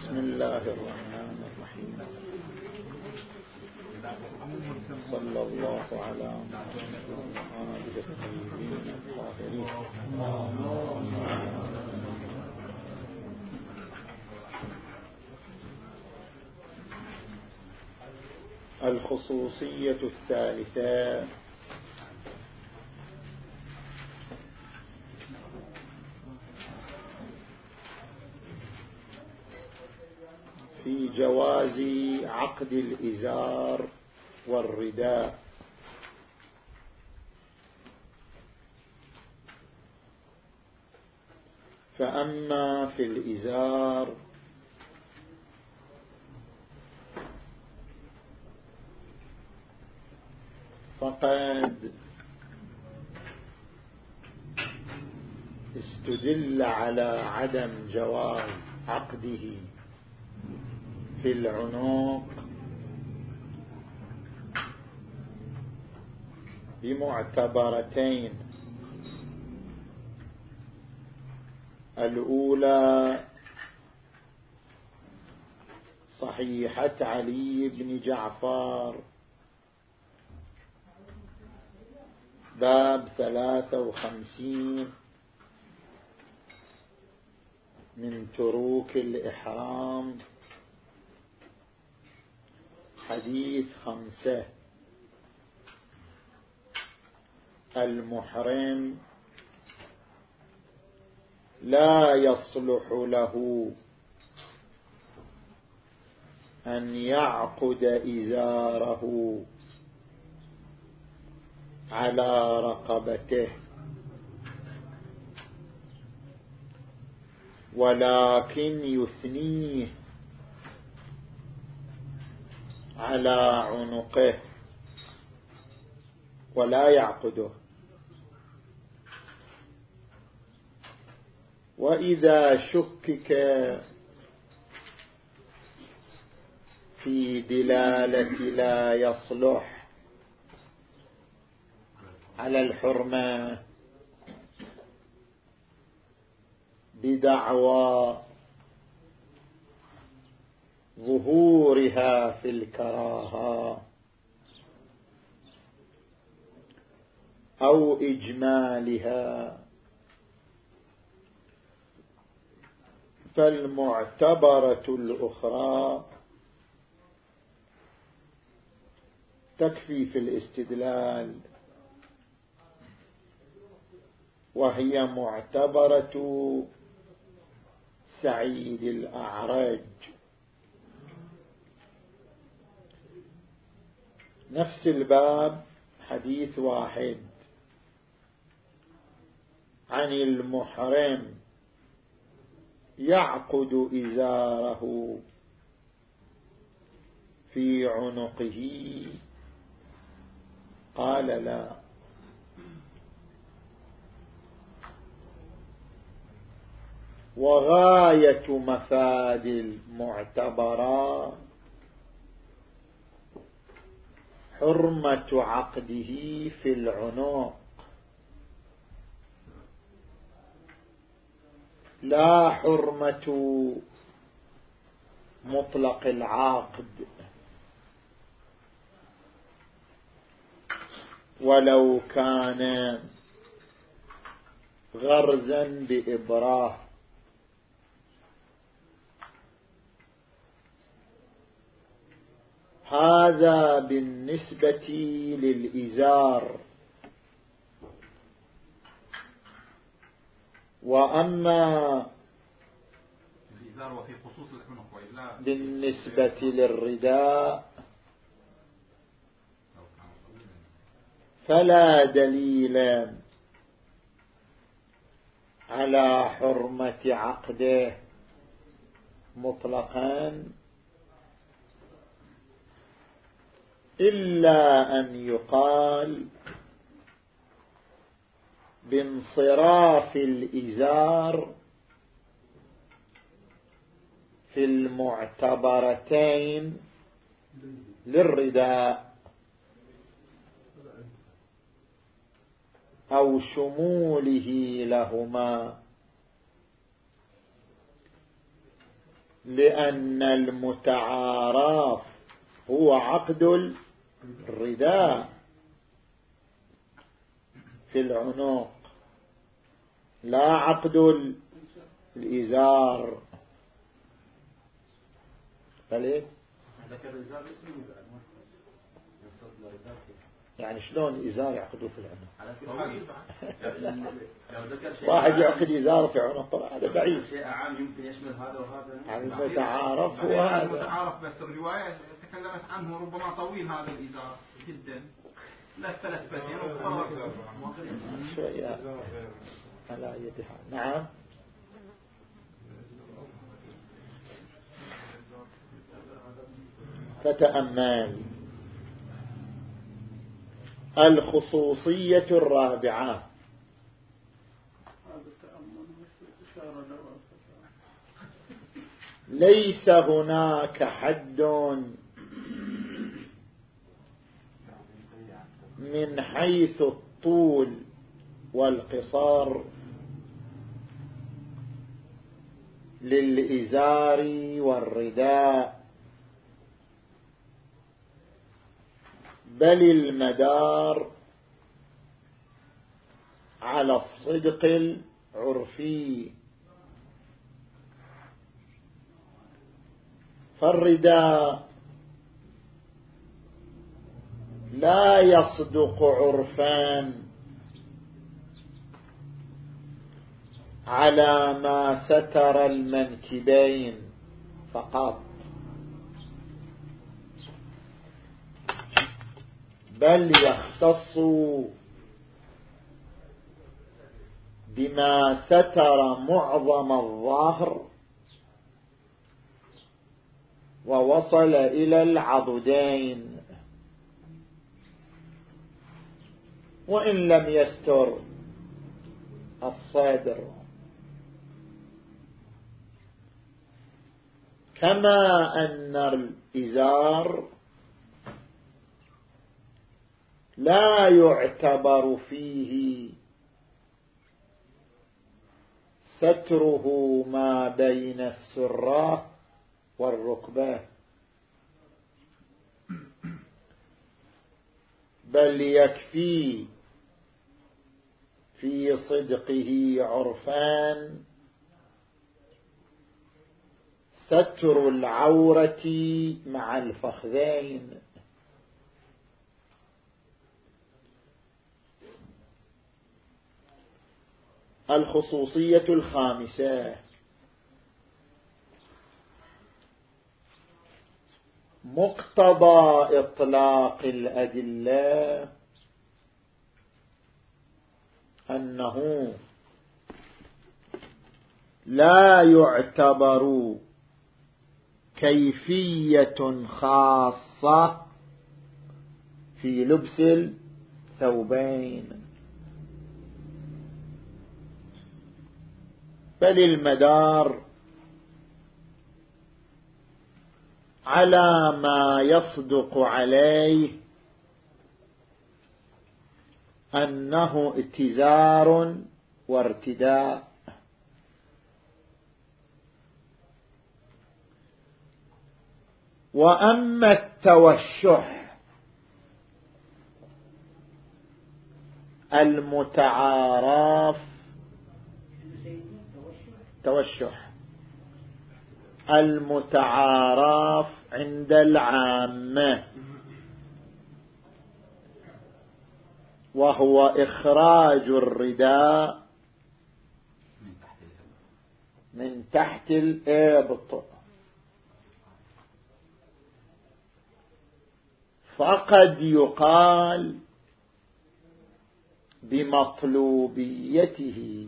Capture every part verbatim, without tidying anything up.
بسم الله الرحمن الرحيم. صلى الله على محمد وآله الطيبين الطاهرين. الخصوصية الثالثة في جواز عقد الإزار والرداء. فأما في الإزار فقد استدل على عدم جواز عقده في العنق بمعتبرتين. الأولى صحيحة علي بن جعفر باب ثلاثة وخمسين من تروك الإحرام حديث خمسة: المحرم لا يصلح له أن يعقد إزاره على رقبته، ولكن يثنيه على عنقه ولا يعقده. وإذا شكك في دلالة لا يصلح على الحرمة بدعوى ظهورها في الكراهة أو إجمالها، فالمعتبرة الأخرى تكفي في الاستدلال، وهي معتبرة سعيد الأعرج. نفس الباب حديث واحد عن المحرم يعقد إزاره في عنقه، قال لا. وغاية مفاد المعتبرات حرمة عقده في العنق، لا حرمة مطلق العقد. ولو كان غرزا بإبراه، هذا بالنسبة للإزار. وأما بالنسبة للرداء فلا دليل على حرمة عقده مطلقا إلا أن يقال بانصراف الإزار في المعتبرتين للرداء أو شموله لهما. لأن المتعارف هو عقد الرداء في العنق لا عقد الإزار. فليه يعني شلون إزار يعقدوه في العنق؟ واحد يعقد إزار في عنق هذا بعيد. شيء عام يمكن يشمل هذا وهذا. يعني المتعارف هو هذا. المتعارف بس الرواية تكلمت عنه ربما طويل هذا الإزار جدا لا ثلاث بدين وفرق شوية على يدها. نعم. فتأمل الخصوصية الرابعة. ليس هناك حد من حيث الطول والقصار للإزار والرداء، بل المدار على الصدق العرفي. فالرداء لا يصدق عرفان على ما ستر المنكبين فقط، بل يختص بما ستر معظم الظهر ووصل إلى العضدين، وإن لم يستر الصدر. كما أن الإزار لا يعتبر فيه ستره ما بين السرة والركبة، بل يكفي في صدقه عرفان ستر العورة مع الفخذين. الخصوصية الخامسة مقتضى إطلاق الأدلة أنه لا يعتبر كيفية خاصة في لبس الثوبين، بل المدار على ما يصدق عليه أنه اتزار وارتداء. وأما التوشح المتعارف توشح المتعارف عند العامة، وهو إخراج الرداء من تحت الإبط، فقد يقال بمطلوبيته،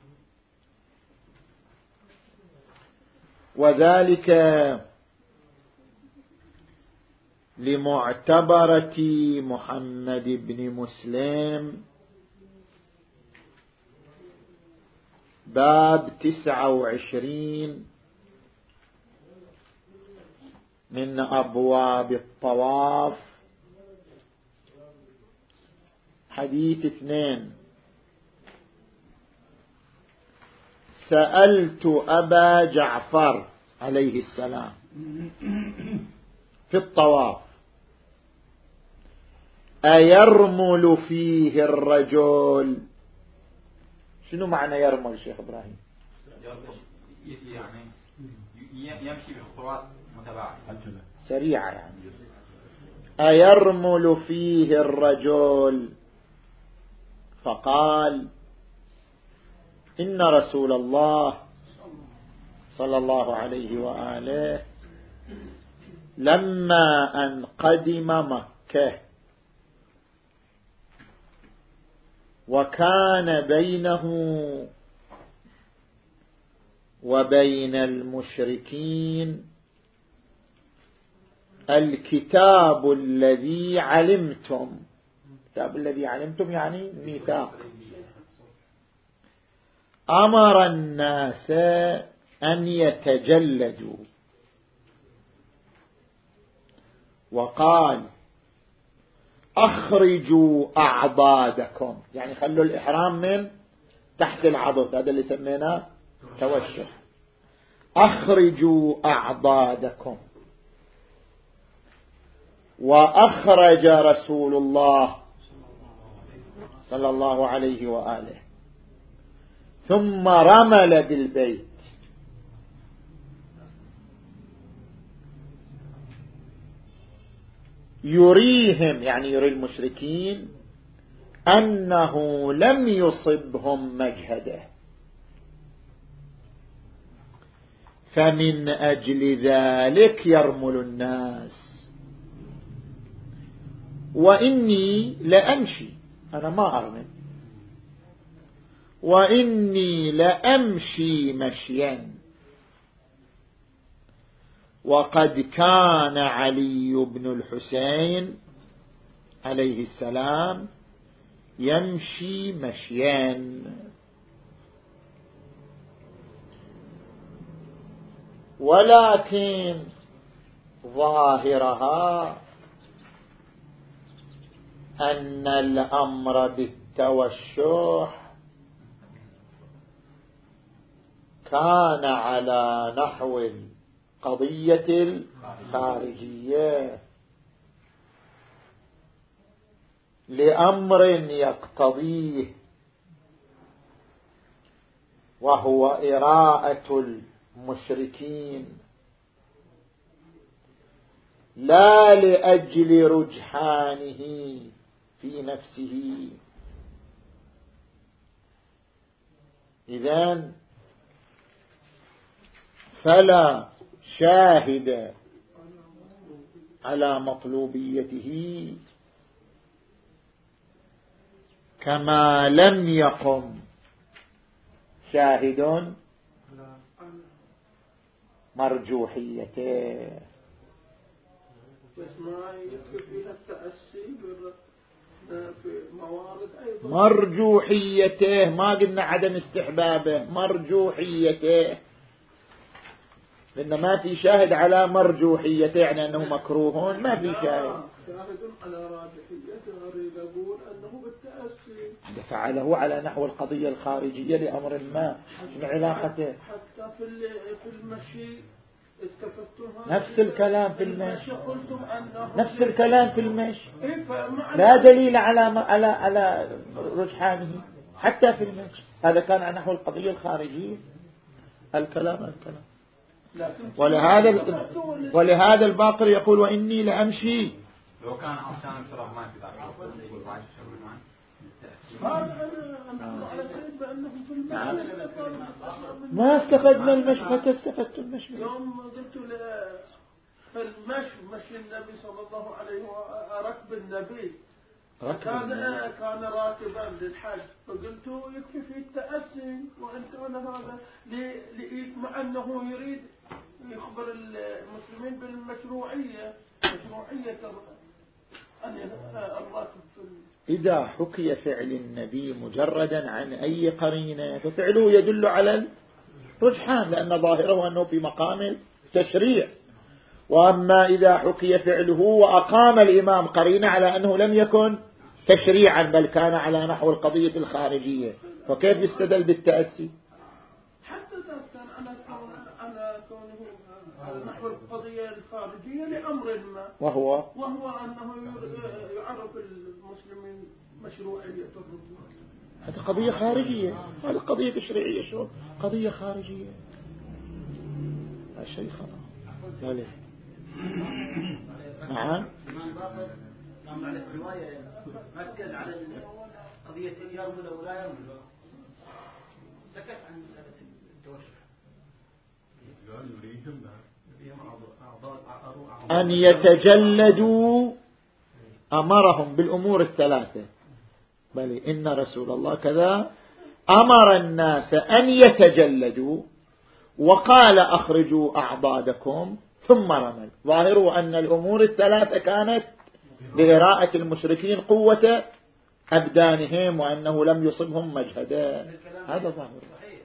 وذلك لمعتبرة محمد بن مسلم باب تسعة وعشرين من أبواب الطواف، حديث اثنين: سألت أبا جعفر عليه السلام في الطواف أيرمل فيه الرجل؟ شنو معنى يرمل شيخ إبراهيم؟ يعني يمشي بخطوات متباعدة سريعة يعني. أيرمل فيه الرجل؟ فقال إن رسول الله صلى الله عليه وآله لما أن قدم مكة وكان بينه وبين المشركين الكتاب الذي علمتم. الكتاب الذي علمتم يعني ميثاق. أمر الناس أن يتجلدوا وقال أخرجوا أعضادكم، يعني خلوا الإحرام من تحت العضد، هذا اللي سميناه توشح. أخرجوا أعضادكم. وأخرج رسول الله صلى الله عليه وآله ثم رمل بالبيت يريهم، يعني يري المشركين أنه لم يصبهم مجهده، فمن أجل ذلك يرمل الناس. وإني لأمشي، أنا ما أرمل، وإني لأمشي مشيا، وقد كان علي بن الحسين عليه السلام يمشي مشيا. ولكن ظاهرها أن الأمر بالتوشح كان على نحو القضية الخارجية لأمر يقتضيه، وهو إراءة المشركين، لا لأجل رجحانه في نفسه. إذن فلا شاهد على مطلوبيته كما لم يقم شاهد مرجوحيته. بس ما يكفي التأسي في موارد أيضا مرجوحيته، ما قلنا عدم استحبابه، مرجوحيته، لأن ما في شاهد على مرجوحيته، يعني أنه مكروه، ما في شاهد. شاهد على راجحيته، أريد أقول أنه بالتأسي هذا فعله على نحو القضية الخارجية لأمر ما، شنو علاقته؟ حتى في في المشي نفس الكلام في المشي، نفس الكلام في المشي، لا دليل على على على رجحانه حتى في المشي. هذا كان على نحو القضية الخارجية الكلام الكلام. ولهذا ولهذا الباقر يقول وإني لأمشي. لو كان عشان الفراغ ما في داعي يقول واجب شغل معي. نعم. ما استفدنا المشي، متى استفدت المشي؟ يوم قلت في المشي مشي النبي صلى الله عليه وسلم، ركب النبي كان كان راكبا للحج، فقلت يكفي في التأسي، وإن كان هذا مع أنه يريد يخبر المسلمين بالمشروعية، مشروعية أن الراكب في إذا حكي فعل النبي مجردا عن أي قرينة ففعله يدل على الرجحان، لأن ظاهره أنه في مقام التشريع. وأما إذا حكي فعله وأقام الإمام قرينة على أنه لم يكن تشريعا بل كان على نحو القضية الخارجية، فكيف يستدل بالتأسي؟ حتى كان على على كونه نحو القضية الخارجية لأمر ما، وهو وهو أنه يعرف المسلمين مشروعية الرجوع. هذه قضية خارجية، هذه قضية تشريعية، شو قضية خارجية، لا شيء خلاص. نعم. الإمام باقر قام على الرواية ركز على قضية يرمل أو لا يرمل، سكت عن مسألة التوشح. أن يتجلدوا، أمرهم بالأمور الثلاثة، بل إن رسول الله كذا أمر الناس أن يتجلدوا، وقال أخرجوا أعضادكم ثم رمل. ظاهره أن الأمور الثلاثة كانت لإراءة المشركين قوة أبدانهم، وأنه لم يصبهم مجهدا، هذا ظاهره.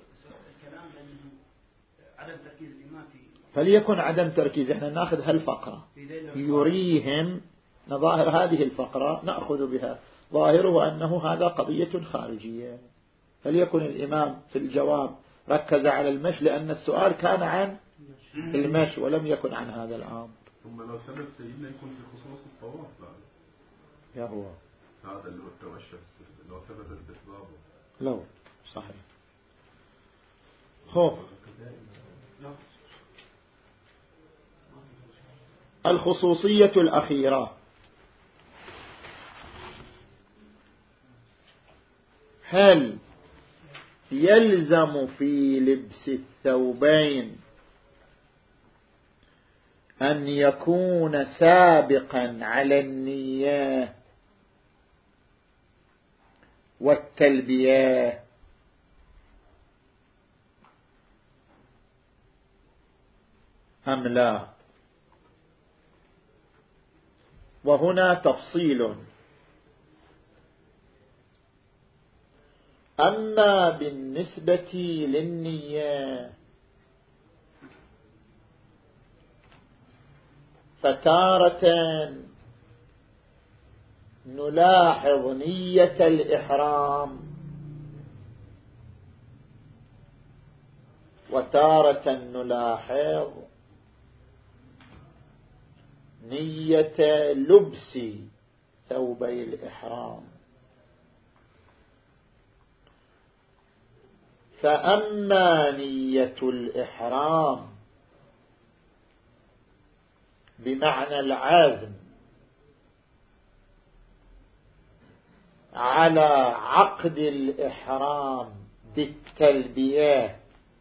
فليكن عدم تركيز. احنا ناخذ هالفقرة يريهم، نظاهر هذه الفقرة نأخذ بها، ظاهره أنه هذا قضية خارجية. فليكن الإمام في الجواب ركز على المشي، لأن السؤال كان عن المشي ولم يكن عن هذا الأمر. ثم لو ثبت سيدنا يكون في خصوص الطواف بعد. يا هو هذا اللي هو التوشح، لو ثبت استحبابه. لو صحيح. خوف الخصوصية الأخيرة، هل يلزم في لبس الثوبين أن يكون سابقا على النية والتلبية أم لا؟ وهنا تفصيل. أما بالنسبة للنية فتارة نلاحظ نية الإحرام، وتارة نلاحظ نية لبس ثوبي الإحرام. فأما نية الإحرام بمعنى العزم على عقد الإحرام بالتلبية،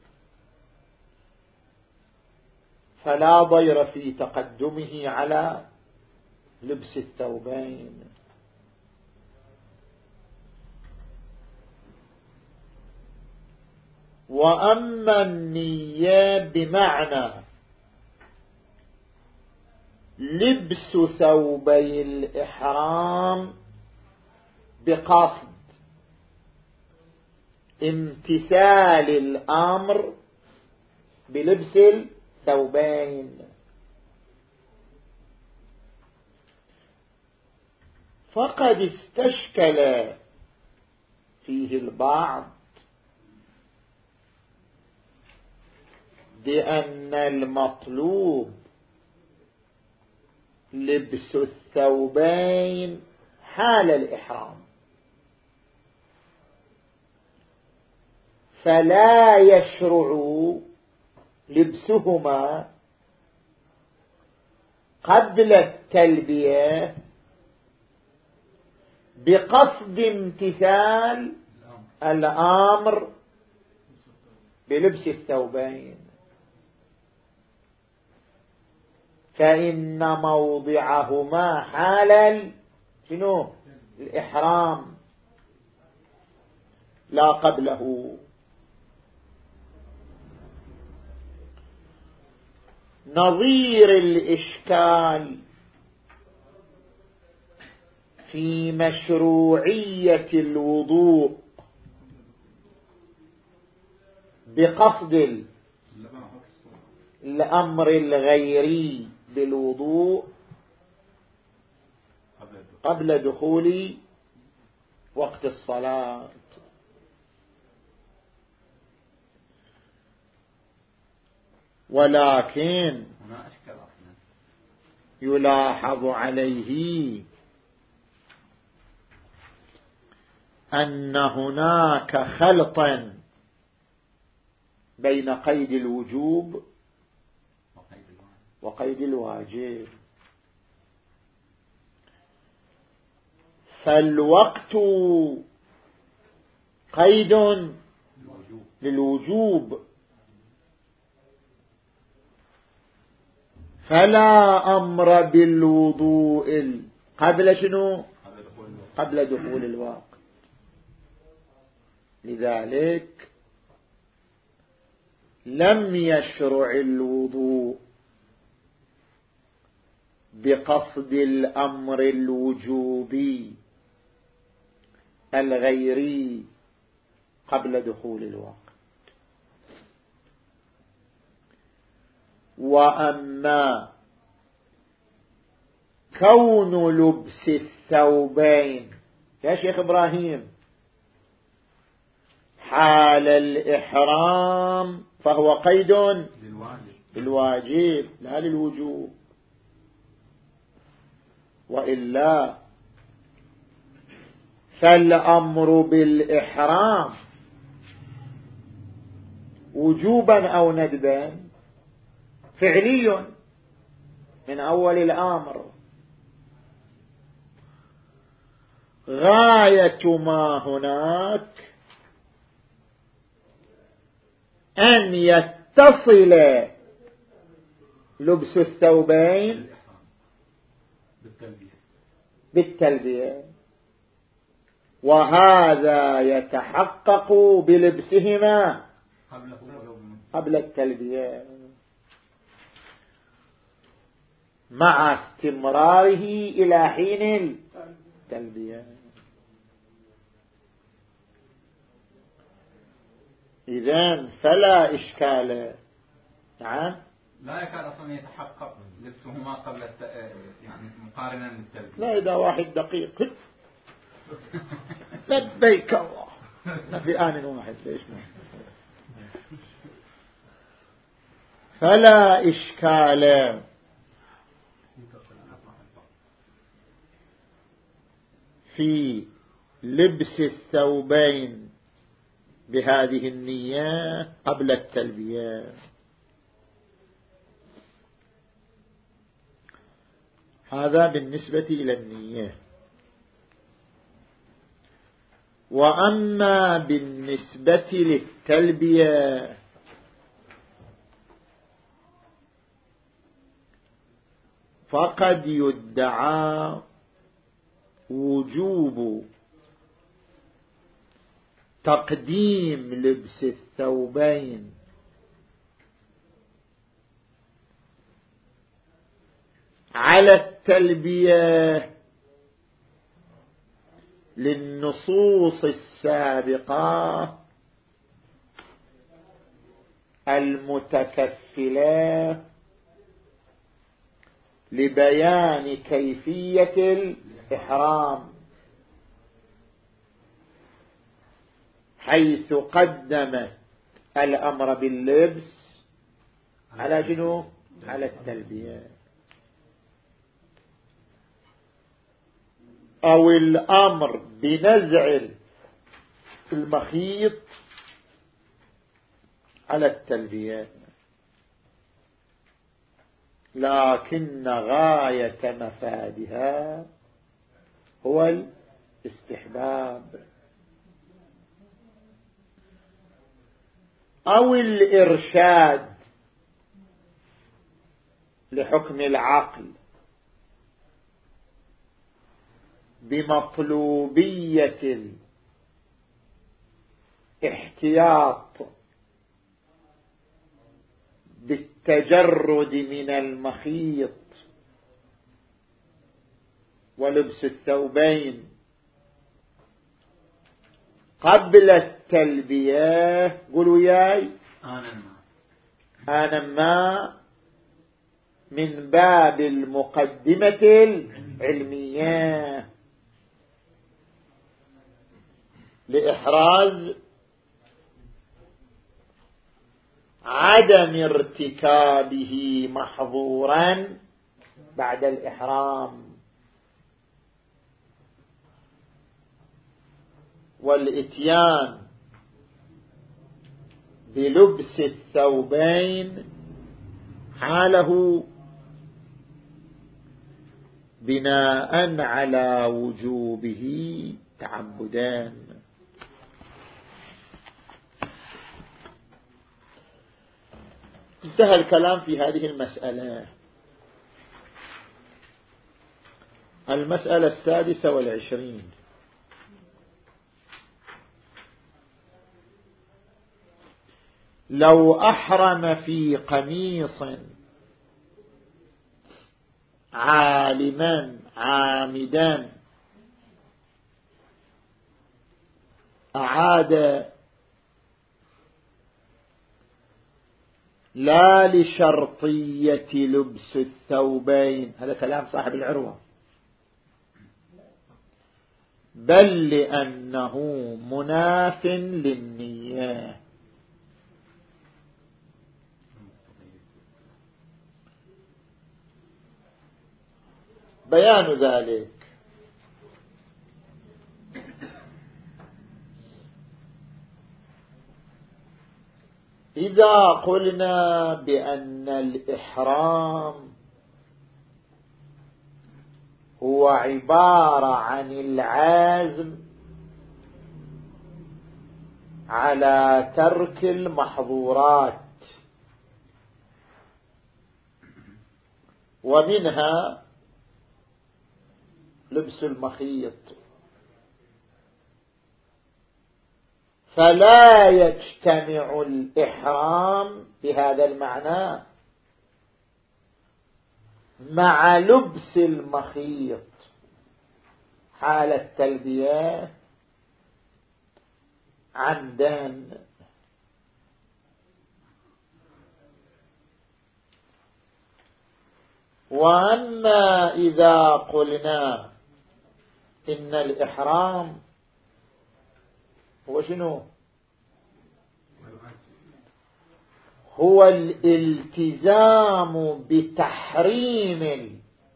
فلا ضير في تقدمه على لبس الثوبين. وأما النية بمعنى لبس ثوبي الإحرام بقصد امتثال الأمر بلبس الثوبين، فقد استشكل فيه البعض بأن المطلوب لبس الثوبين حال الإحرام، فلا يشرع لبسهما قبل التلبية بقصد امتثال الأمر بلبس الثوبين، فإن موضعهما حال شنو الإحرام لا قبله. نظير الإشكال في مشروعية الوضوء بقصد الأمر الغيري بالوضوء قبل دخول وقت الصلاة. ولكن يلاحظ عليه أن هناك خلطا بين قيد الوجوب وقيد الواجب. فالوقت قيد للوجوب، فلا أمر بالوضوء قبل شنو؟ قبل دخول الوقت. لذلك لم يشرع الوضوء بقصد الأمر الوجوبي الغيري قبل دخول الوقت. وأما كون لبس الثوبين يا شيخ إبراهيم حال الإحرام فهو قيد للواجب لا للوجوب، وإلا فالأمر بالإحرام وجوبا أو ندبا فعلي من أول الأمر، غاية ما هناك أن يتصل لبس الثوبين بالتلبية، وهذا يتحقق بلبسهما قبل التلبية مع استمراره إلى حين التلبية. إذن فلا إشكال. نعم لا يكاد أصلا يتحقق لبسهما قبل الت... يعني مقارنة بالتلبية. لا إذا واحد دقيق لبيك الله ما في آن واحد ليش ما فلا إشكال في لبس الثوبين بهذه النية قبل التلبية. هذا بالنسبة إلى النية. وأما بالنسبة للتلبية فقد يدعى وجوب تقديم لبس الثوبين على التلبية للنصوص السابقة المتكفلة لبيان كيفية الإحرام، حيث قدمت الأمر باللبس على شنو؟ على التلبية، أو الأمر بنزع المخيط على التلبية، لكن غاية مفادها هو الاستحباب أو الإرشاد لحكم العقل بمطلوبية الاحتياط بالتجرد من المخيط ولبس الثوبين قبل التلبية. قولوا ياي آنا ما من باب المقدمة العلمية لإحراز عدم ارتكابه محظورا بعد الإحرام، والإتيان بلبس الثوبين حاله بناء على وجوبه تعبدان. انتهى الكلام في هذه المسألة. المسألة السادسة والعشرين: لو أحرم في قميص عالما عامدا أعاد لا لشرطية لبس الثوبين، هذا كلام صاحب العروة، بل لأنه مناف للنية. بيان ذلك: إذا قلنا بأن الإحرام هو عبارة عن العزم على ترك المحظورات، ومنها لبس المخيط، فلا يجتمع الإحرام بهذا المعنى مع لبس المخيط حال التلبية عمدا. وأما إذا قلنا إن الإحرام هو شنو؟ هو الالتزام بتحريم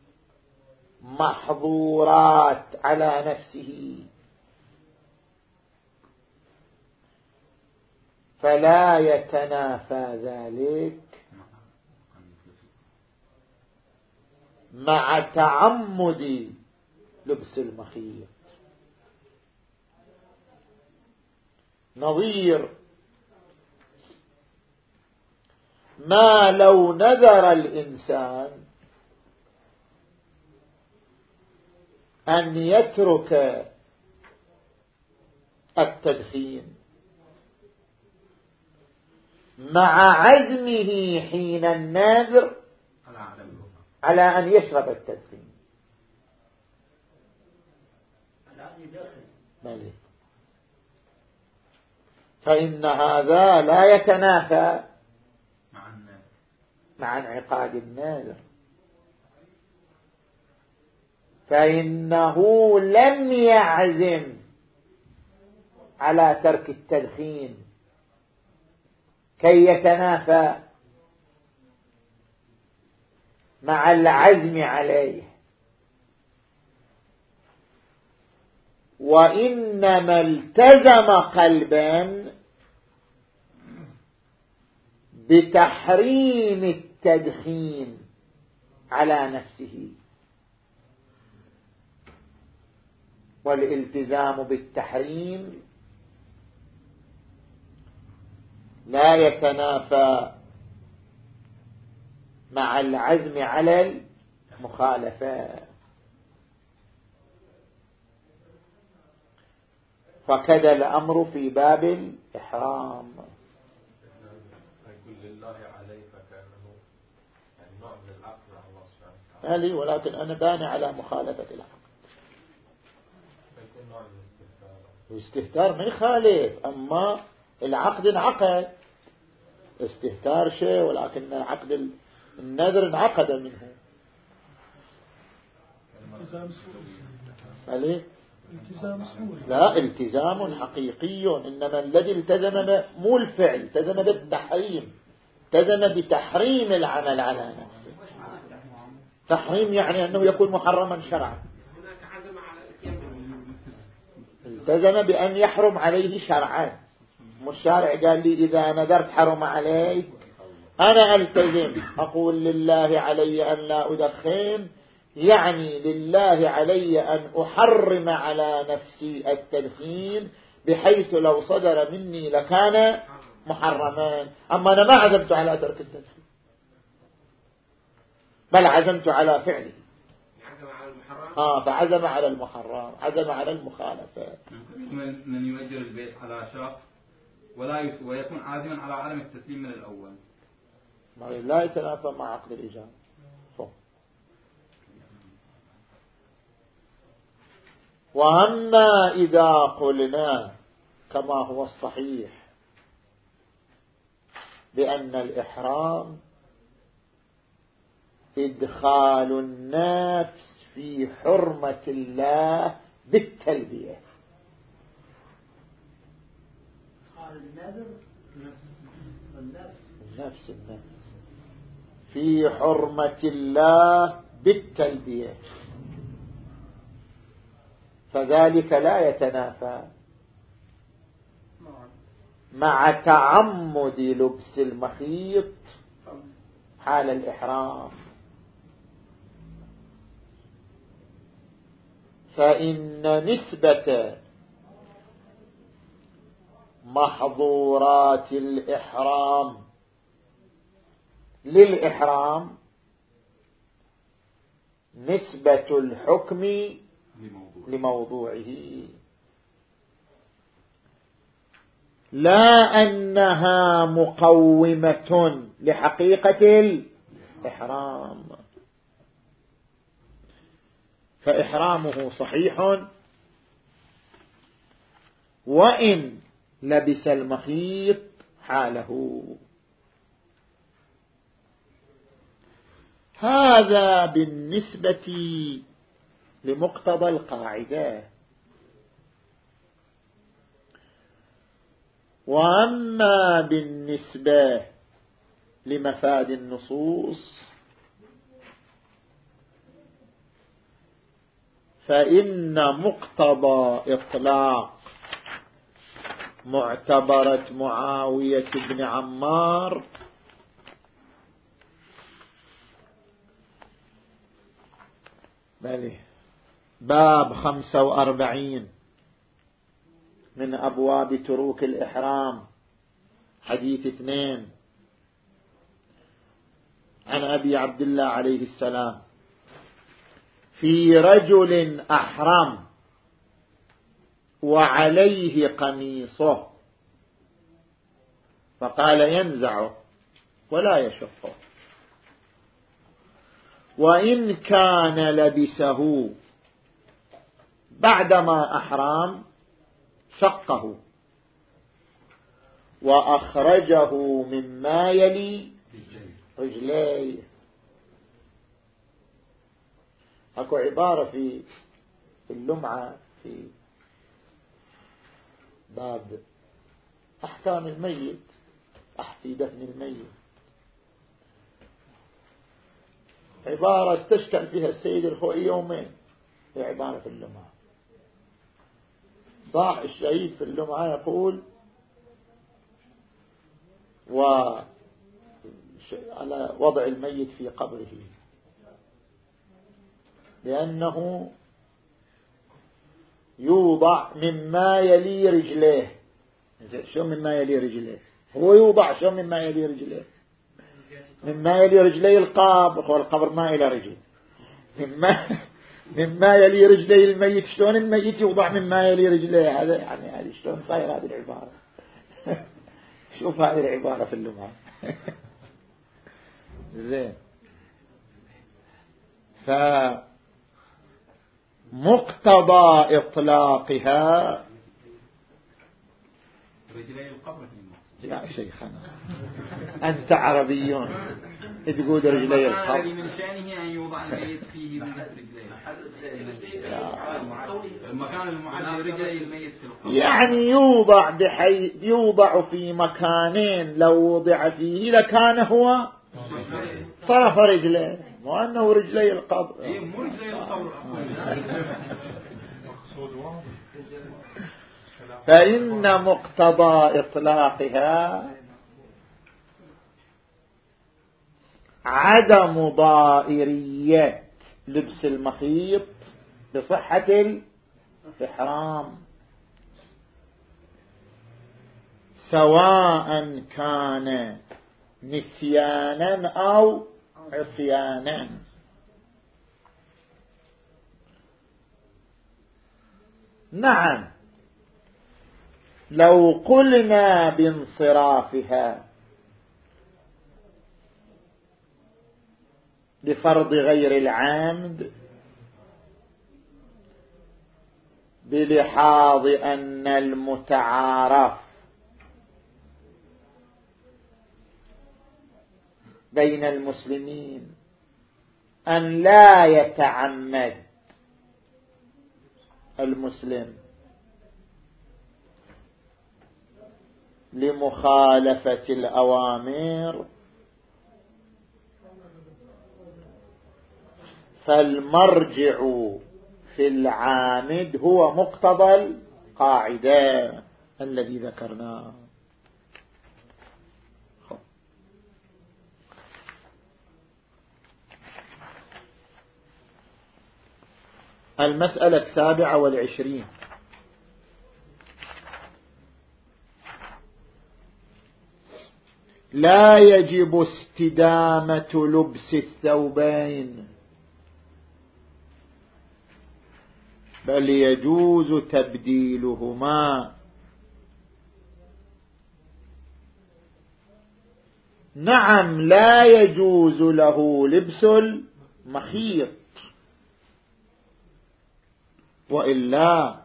المحظورات على نفسه، فلا يتنافى ذلك مع تعمد لبس المخيط. نظير ما لو نذر الإنسان أن يترك التدخين مع عزمه حين النذر على أن يشرب التدخين، فإن هذا لا يتنافى مع انعقاد النذر، فإنه لم يعزم على ترك التدخين كي يتنافى مع العزم عليه، وإنما التزم قلبا بتحريم التدخين على نفسه. والالتزام بالتحريم لا يتنافى مع العزم على المخالفة، فكذا الأمر في باب الإحرام. يقول لله عليه فكانه يعني نوع من العقد مع الله سبحانه وتعالى، ولكن أنا باني على مخالفة العقد. فيكون نوع من الاستهتار. الاستهتار ما يخالف، أما العقد انعقد، استهتار شيء، ولكن عقد النذر انعقد منه. التزام سوري، لا التزام حقيقي، إنما الذي التزم مو الفعل، التزم بالتحريم، التزم بتحريم العمل على نفسه. تحريم يعني أنه يكون محرما شرعا. التزم بأن يحرم عليه شرعا. الشارع قال لي إذا نذرت حرم عليك، أنا ألتزم أقول لله علي أن لا أدخن، يعني لله علي أن أحرم على نفسي التدخين بحيث لو صدر مني لكان محرما. أما أنا ما عزمت على ترك التدخين، بل عزمت على فعله. آه فعزم على المحرم، عزم على المخالفة. من يؤجر البيت على شخص ولا ويكون عازما على عدم التسليم من الأول، لا يتنافى مع عقد الإجارة. وأما إذا قلنا كما هو الصحيح بأن الإحرام إدخال النفس في حرمة الله بالتلبية، النفس النفس في حرمة الله بالتلبية، فذلك لا يتنافى مع تعمد لبس المخيط حال الإحرام. فإن نسبة محظورات الإحرام للإحرام نسبة الحكم لموضوعه، لا أنها مقومة لحقيقة الإحرام. فإحرامه صحيح وإن لبس المخيط حاله. هذا بالنسبة لمقتضى القاعدة. وأما بالنسبة لمفاد النصوص فإن مقتضى إطلاق معتبرة معاوية بن عمار بله باب خمسة وأربعين من أبواب تروك الإحرام حديث اثنين عن أبي عبد الله عليه السلام: في رجل أحرم وعليه قميصه، فقال ينزعه ولا يشقه، وإن كان لبسه بعدما أحرم شقه وأخرجه مما يلي رجليه. أكو عبارة في اللمعة في باب أحكام الميت، في دفن الميت، عبارة استشكل فيها السيد الخوئي يومين، في عبارة في اللمعة. صاح الشهيد في اللمعة يقول: و على وضع الميت في قبره، لأنه يوضع مما يلي رجليه. شو مما يلي رجليه؟ هو يوضع شو مما يلي رجليه؟ مما يلي رجليه القبر، والقبر ما إلى رجل. مما مما يلي رجليه الميت، شلون الميت يوضع مما يلي رجليه؟ هذا يعني هذه شلون صاير هذه العبارة؟ شوف هذه العبارة في اللمعة. زين. فمقتضى إطلاقها رجلي القبر يا شيخنا أنت عربيون، تقود رجلي القبر. الذي من شأنه أن يوضع الميت فيه من رجليه، المكان المعد لرجلي الميت في القبر، يعني يوضع بحي يوضع في مكانين لو وضع فيه لكان هو طرف رجليه وأنه رجلي القبر. إيه مو رجلي القبر. فإن مقتضى إطلاقها عدم ضائرية لبس المخيط بصحة الإحرام، سواء كان نسيانا أو عصيانا. نعم لو قلنا بانصرافها لفرض غير العامد بلحاظ أن المتعارف بين المسلمين أن لا يتعمد المسلم لمخالفة الأوامر، فالمرجع في العامد هو مقتضى القاعدة الذي ذكرناه. المسألة السابعة والعشرين: لا يجب استدامة لبس الثوبين، بل يجوز تبديلهما. نعم لا يجوز له لبس المخيط، وإلا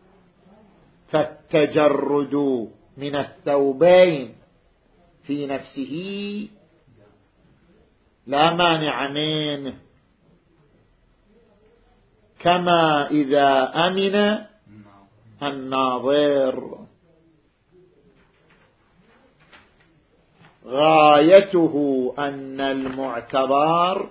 فالتجرد من الثوبين في نفسه لا مانع منه، كما إذا أمن الناظر. غايته أن المعتبر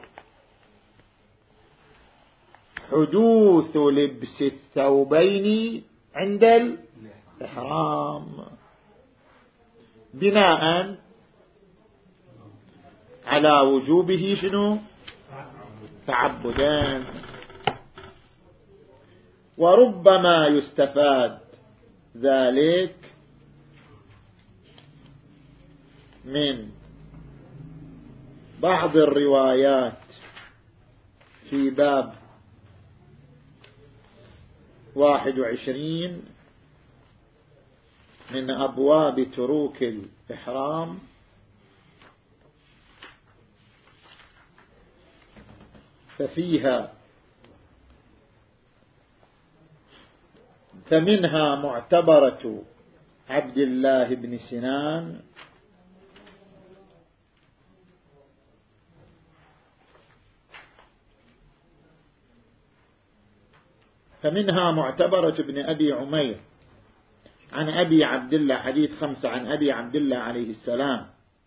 حدوث لبس الثوبين عند الإحرام بناء على وجوبه شنو؟ تعبدان. وربما يستفاد ذلك من بعض الروايات في باب واحد وعشرين من أبواب تروك الإحرام، ففيها فمنها معتبرة عبد الله بن سنان فمنها معتبرة ابن أبي عمير عن أبي عبد الله، حديث خمسة عن أبي عبد الله عليه السلام: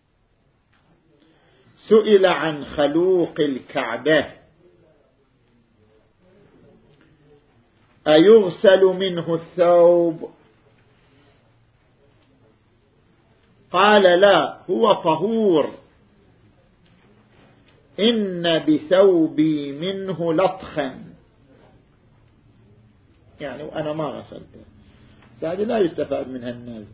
سئل عن خلوق الكعبة أيغسل منه الثوب؟ قال لا، هو طهور، إن بثوبي منه لطخا، يعني وأنا ما غسلته. هذه لا يستفاد منها الناس.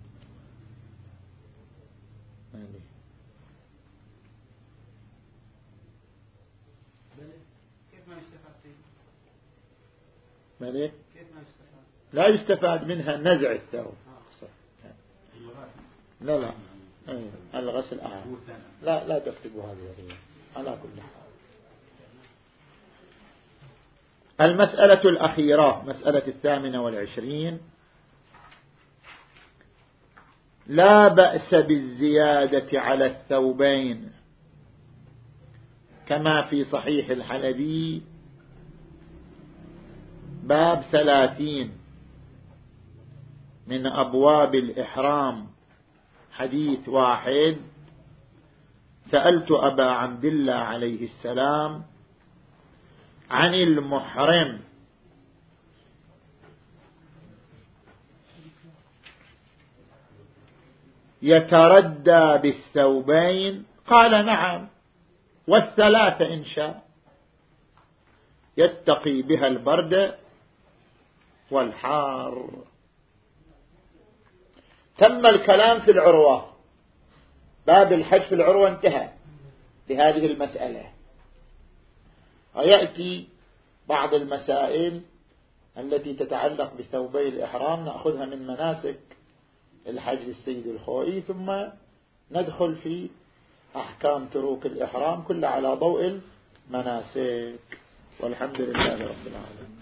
كيف ما يستفاد سيدي؟ مالك؟ كيف ما يستفاد؟ لا يستفاد منها نزع الثوب. لا لا الغسل آه. لا لا تكتبوا هذه الرواية على كل حال. المسألة الأخيرة مسألة الثامنة والعشرين: لا بأس بالزيادة على الثوبين كما في صحيح الحلبي باب ثلاثين من أبواب الإحرام حديث واحد: سألت أبا عبد الله عليه السلام عن المحرم يتردى بالثوبين؟ قال نعم، والثلاثة إن شاء، يتقي بها البرد والحار. تم الكلام في العروة، باب الحج في العروة انتهى بهذه المسألة، ويأتي بعض المسائل التي تتعلق بثوبي الإحرام نأخذها من مناسك الحج للسيد الخوئي، ثم ندخل في أحكام تروك الإحرام كلها على ضوء المناسك. والحمد لله رب العالمين.